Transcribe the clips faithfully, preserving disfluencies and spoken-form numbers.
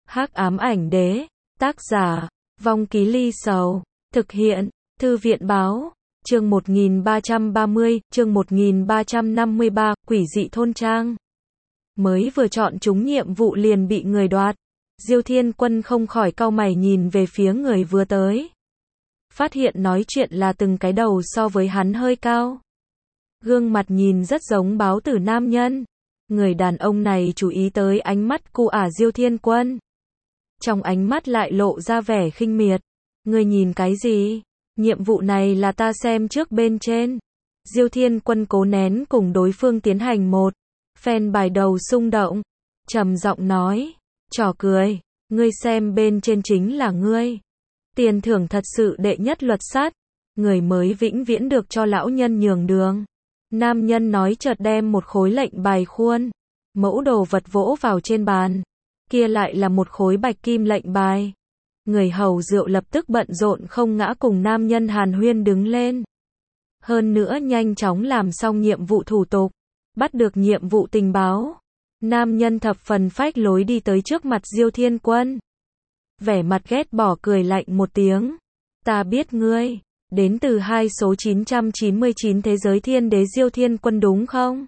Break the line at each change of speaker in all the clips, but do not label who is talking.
Hắc ám ảnh đế, tác giả, Vong Ký Ly Sầu, thực hiện, Thư viện báo, chương một nghìn ba trăm ba mươi, chương một nghìn ba trăm năm mươi ba, quỷ dị thôn trang. Mới vừa chọn chúng nhiệm vụ liền bị người đoạt, Diêu Thiên Quân không khỏi cau mày nhìn về phía người vừa tới. Phát hiện nói chuyện là từng cái đầu so với hắn hơi cao. Gương mặt nhìn rất giống báo tử nam nhân. Người đàn ông này chú ý tới ánh mắt cu ả Diêu Thiên Quân. Trong ánh mắt lại lộ ra vẻ khinh miệt. Người nhìn cái gì? Nhiệm vụ này là ta xem trước bên trên. Diêu Thiên Quân cố nén cùng đối phương tiến hành một phen bài đầu xung động. Trầm giọng nói. Trò cười. Ngươi xem bên trên chính là ngươi. Tiền thưởng thật sự đệ nhất luật sát. Người mới vĩnh viễn được cho lão nhân nhường đường. Nam nhân nói chợt đem một khối lệnh bài khuôn. Mẫu đồ vật vỗ vào trên bàn. Kia lại là một khối bạch kim lệnh bài. Người hầu rượu lập tức bận rộn không ngã cùng nam nhân hàn huyên đứng lên. Hơn nữa nhanh chóng làm xong nhiệm vụ thủ tục. Bắt được nhiệm vụ tình báo. Nam nhân thập phần phách lối đi tới trước mặt Diêu Thiên Quân. Vẻ mặt ghét bỏ cười lạnh một tiếng. Ta biết ngươi. Đến từ hai số chín trăm chín mươi chín thế giới thiên đế Diêu Thiên Quân đúng không?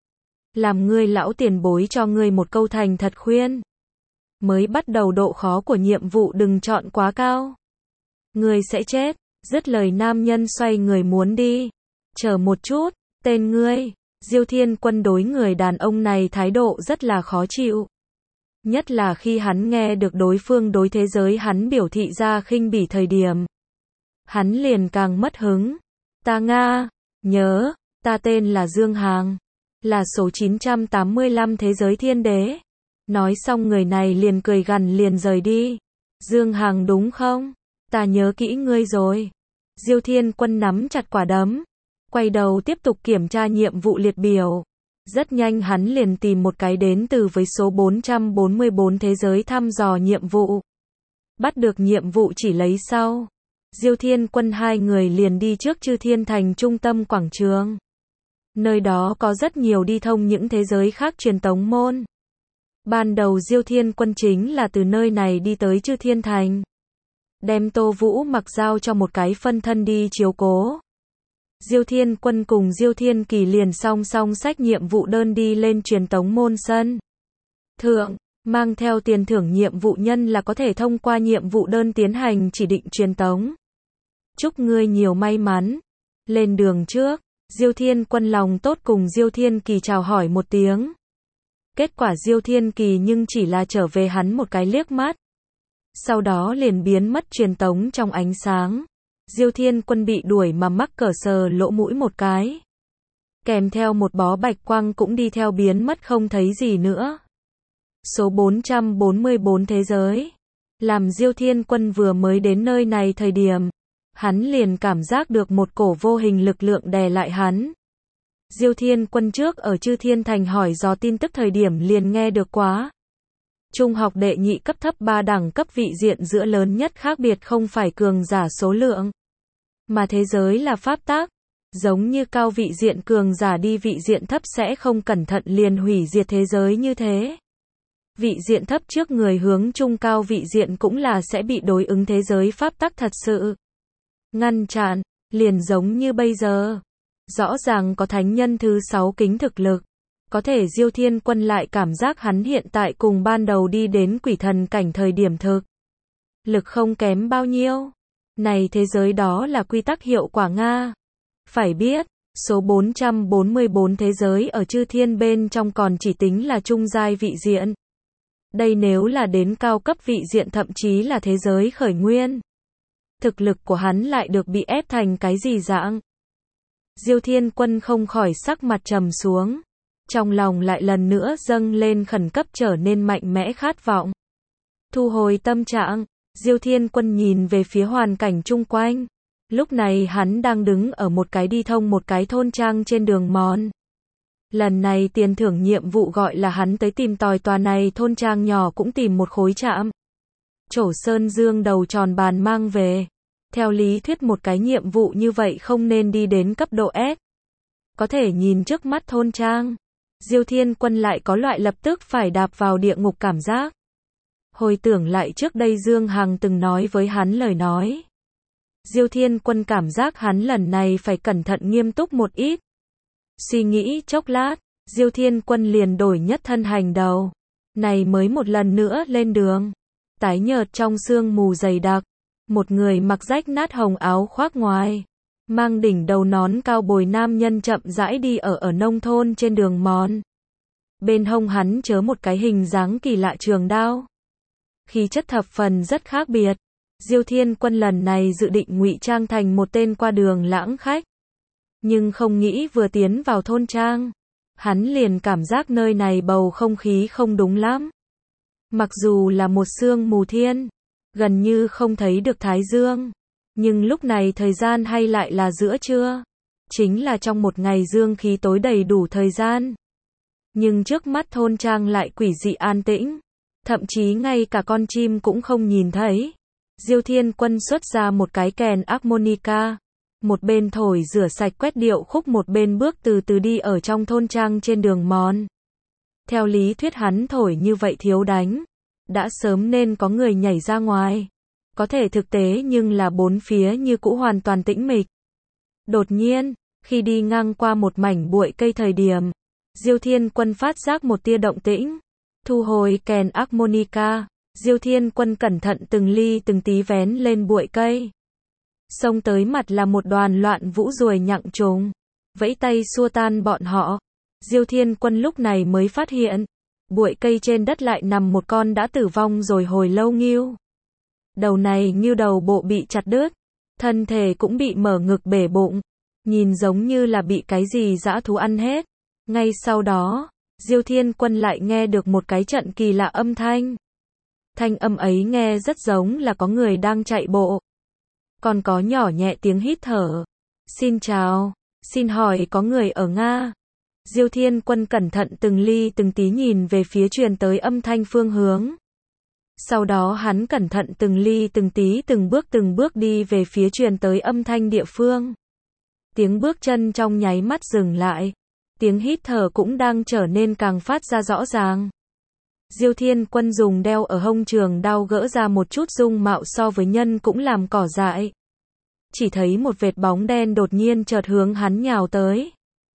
Làm ngươi lão tiền bối cho ngươi một câu thành thật khuyên. Mới bắt đầu độ khó của nhiệm vụ đừng chọn quá cao. Ngươi sẽ chết. Dứt lời nam nhân xoay người muốn đi. Chờ một chút, tên ngươi. Diêu Thiên Quân đối người đàn ông này thái độ rất là khó chịu. Nhất là khi hắn nghe được đối phương đối thế giới hắn biểu thị ra khinh bỉ thời điểm. Hắn liền càng mất hứng. Ta Nga, nhớ, ta tên là Dương Hàng. Là số chín trăm tám mươi lăm thế giới thiên đế. Nói xong người này liền cười gằn liền rời đi. Dương Hàng đúng không? Ta nhớ kỹ ngươi rồi. Diêu Thiên Quân nắm chặt quả đấm. Quay đầu tiếp tục kiểm tra nhiệm vụ liệt biểu. Rất nhanh hắn liền tìm một cái đến từ với số bốn trăm bốn mươi bốn thế giới thăm dò nhiệm vụ. Bắt được nhiệm vụ chỉ lấy sau. Diêu Thiên Quân hai người liền đi trước Chư Thiên Thành trung tâm quảng trường. Nơi đó có rất nhiều đi thông những thế giới khác truyền tống môn. Ban đầu Diêu Thiên Quân chính là từ nơi này đi tới Chư Thiên Thành. Đem Tô Vũ Mặc giao cho một cái phân thân đi chiếu cố. Diêu Thiên Quân cùng Diêu Thiên Kỳ liền song song xách nhiệm vụ đơn đi lên truyền tống môn sân. Thượng, mang theo tiền thưởng nhiệm vụ nhân là có thể thông qua nhiệm vụ đơn tiến hành chỉ định truyền tống. Chúc ngươi nhiều may mắn. Lên đường trước, Diêu Thiên Quân lòng tốt cùng Diêu Thiên Kỳ chào hỏi một tiếng. Kết quả Diêu Thiên Kỳ nhưng chỉ là trở về hắn một cái liếc mắt. Sau đó liền biến mất truyền tống trong ánh sáng. Diêu Thiên Quân bị đuổi mà mắc cỡ sờ lỗ mũi một cái. Kèm theo một bó bạch quang cũng đi theo biến mất không thấy gì nữa. Số bốn trăm bốn mươi bốn thế giới. Làm Diêu Thiên Quân vừa mới đến nơi này thời điểm. Hắn liền cảm giác được một cổ vô hình lực lượng đè lại hắn. Diêu Thiên Quân trước ở Chư Thiên Thành hỏi dò tin tức thời điểm liền nghe được quá. Trung học đệ nhị cấp thấp ba đẳng cấp vị diện giữa lớn nhất khác biệt không phải cường giả số lượng. Mà thế giới là pháp tắc. Giống như cao vị diện cường giả đi vị diện thấp sẽ không cẩn thận liền hủy diệt thế giới như thế. Vị diện thấp trước người hướng trung cao vị diện cũng là sẽ bị đối ứng thế giới pháp tắc thật sự. Ngăn chặn, liền giống như bây giờ. Rõ ràng có thánh nhân thứ sáu kính thực lực. Có thể Diêu Thiên Quân lại cảm giác hắn hiện tại cùng ban đầu đi đến quỷ thần cảnh thời điểm thực. Lực không kém bao nhiêu. Này thế giới đó là quy tắc hiệu quả Nga. Phải biết, số bốn trăm bốn mươi bốn thế giới ở Chư Thiên bên trong còn chỉ tính là trung giai vị diện. Đây nếu là đến cao cấp vị diện thậm chí là thế giới khởi nguyên. Thực lực của hắn lại được bị ép thành cái gì dạng? Diêu Thiên Quân không khỏi sắc mặt trầm xuống. Trong lòng lại lần nữa dâng lên khẩn cấp trở nên mạnh mẽ khát vọng. Thu hồi tâm trạng, Diêu Thiên Quân nhìn về phía hoàn cảnh chung quanh. Lúc này hắn đang đứng ở một cái đi thông một cái thôn trang trên đường mòn. Lần này tiền thưởng nhiệm vụ gọi là hắn tới tìm tòi tòa này thôn trang nhỏ cũng tìm một khối trạm. Trổ Sơn Dương đầu tròn bàn mang về. Theo lý thuyết một cái nhiệm vụ như vậy không nên đi đến cấp độ S. Có thể nhìn trước mắt thôn trang. Diêu Thiên Quân lại có loại lập tức phải đạp vào địa ngục cảm giác. Hồi tưởng lại trước đây Dương Hằng từng nói với hắn lời nói. Diêu Thiên Quân cảm giác hắn lần này phải cẩn thận nghiêm túc một ít. Suy nghĩ chốc lát, Diêu Thiên Quân liền đổi nhất thân hành đầu. Này mới một lần nữa lên đường. Tái nhợt trong sương mù dày đặc. Một người mặc rách nát hồng áo khoác ngoài. Mang đỉnh đầu nón cao bồi nam nhân chậm rãi đi ở ở nông thôn trên đường mòn. Bên hông hắn chớ một cái hình dáng kỳ lạ trường đao. Khí chất thập phần rất khác biệt. Diêu Thiên Quân lần này dự định ngụy trang thành một tên qua đường lãng khách. Nhưng không nghĩ vừa tiến vào thôn trang. Hắn liền cảm giác nơi này bầu không khí không đúng lắm. Mặc dù là một sương mù thiên, gần như không thấy được thái dương. Nhưng lúc này thời gian hay lại là giữa trưa. Chính là trong một ngày dương khí tối đầy đủ thời gian. Nhưng trước mắt thôn trang lại quỷ dị an tĩnh. Thậm chí ngay cả con chim cũng không nhìn thấy. Diêu Thiên Quân xuất ra một cái kèn harmonica. Một bên thổi rửa sạch quét điệu khúc, một bên bước từ từ đi ở trong thôn trang trên đường mòn. Theo lý thuyết hắn thổi như vậy thiếu đánh. Đã sớm nên có người nhảy ra ngoài. Có thể thực tế nhưng là bốn phía như cũ hoàn toàn tĩnh mịch. Đột nhiên, khi đi ngang qua một mảnh bụi cây thời điểm, Diêu Thiên Quân phát giác một tia động tĩnh. Thu hồi kèn harmonica, Diêu Thiên Quân cẩn thận từng ly từng tí vén lên bụi cây. Xông tới mặt là một đoàn loạn vũ ruồi nhặng trùng. Vẫy tay xua tan bọn họ. Diêu Thiên Quân lúc này mới phát hiện, bụi cây trên đất lại nằm một con đã tử vong rồi hồi lâu ngưu. Đầu này ngưu đầu bộ bị chặt đứt, thân thể cũng bị mở ngực bể bụng, nhìn giống như là bị cái gì dã thú ăn hết. Ngay sau đó, Diêu Thiên Quân lại nghe được một cái trận kỳ lạ âm thanh. Thanh âm ấy nghe rất giống là có người đang chạy bộ. Còn có nhỏ nhẹ tiếng hít thở. Xin chào, xin hỏi có người ở Nga? Diêu Thiên Quân cẩn thận từng ly từng tí nhìn về phía truyền tới âm thanh phương hướng. Sau đó hắn cẩn thận từng ly từng tí từng bước từng bước đi về phía truyền tới âm thanh địa phương. Tiếng bước chân trong nháy mắt dừng lại. Tiếng hít thở cũng đang trở nên càng phát ra rõ ràng. Diêu Thiên Quân dùng đeo ở hông trường đao gỡ ra một chút dung mạo so với nhân cũng làm cỏ dại. Chỉ thấy một vệt bóng đen đột nhiên chợt hướng hắn nhào tới.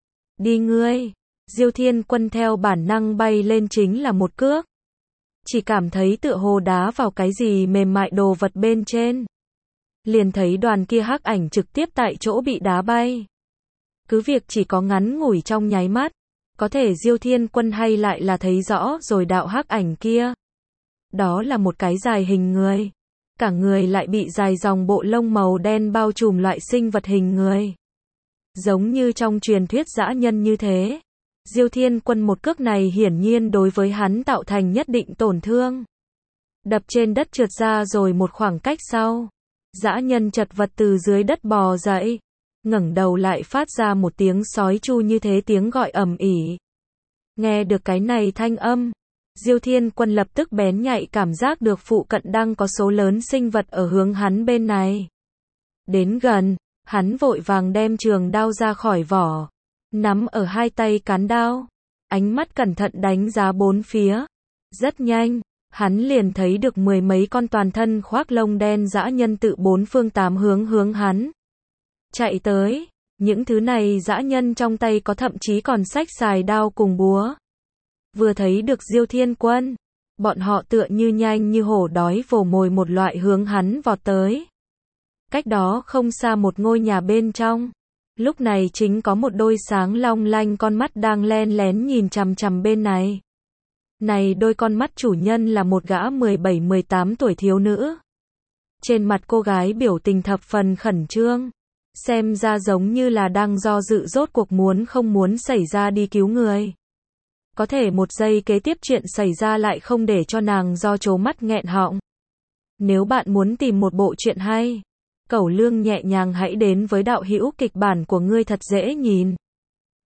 Đi ngươi! Diêu Thiên Quân theo bản năng bay lên chính là một cước. Chỉ cảm thấy tựa hồ đá vào cái gì mềm mại đồ vật bên trên. Liền thấy đoàn kia hắc ảnh trực tiếp tại chỗ bị đá bay. Cứ việc chỉ có ngắn ngủi trong nháy mắt, có thể Diêu Thiên Quân hay lại là thấy rõ rồi đạo hắc ảnh kia. Đó là một cái dài hình người. Cả người lại bị dài dòng bộ lông màu đen bao trùm loại sinh vật hình người. Giống như trong truyền thuyết dã nhân như thế. Diêu Thiên Quân một cước này hiển nhiên đối với hắn tạo thành nhất định tổn thương. Đập trên đất trượt ra rồi một khoảng cách sau. Dã nhân chật vật từ dưới đất bò dậy. Ngẩng đầu lại phát ra một tiếng sói chu như thế tiếng gọi ầm ỉ. Nghe được cái này thanh âm. Diêu Thiên Quân lập tức bén nhạy cảm giác được phụ cận đang có số lớn sinh vật ở hướng hắn bên này. Đến gần, hắn vội vàng đem trường đao ra khỏi vỏ. Nắm ở hai tay cán đao. Ánh mắt cẩn thận đánh giá bốn phía. Rất nhanh, hắn liền thấy được mười mấy con toàn thân khoác lông đen dã nhân tự bốn phương tám hướng hướng hắn chạy tới. Những thứ này dã nhân trong tay có thậm chí còn xách xài đao cùng búa. Vừa thấy được Diêu Thiên Quân, bọn họ tựa như nhanh như hổ đói vồ mồi một loại hướng hắn vọt tới. Cách đó không xa một ngôi nhà bên trong, lúc này chính có một đôi sáng long lanh con mắt đang len lén nhìn chằm chằm bên này. Này đôi con mắt chủ nhân là một gã mười bảy mười tám tuổi thiếu nữ. Trên mặt cô gái biểu tình thập phần khẩn trương, xem ra giống như là đang do dự rốt cuộc muốn không muốn xảy ra đi cứu người. Có thể một giây kế tiếp chuyện xảy ra lại không để cho nàng do trố mắt nghẹn họng. Nếu bạn muốn tìm một bộ truyện hay, cẩu lương nhẹ nhàng hãy đến với đạo hữu kịch bản của ngươi thật dễ nhìn.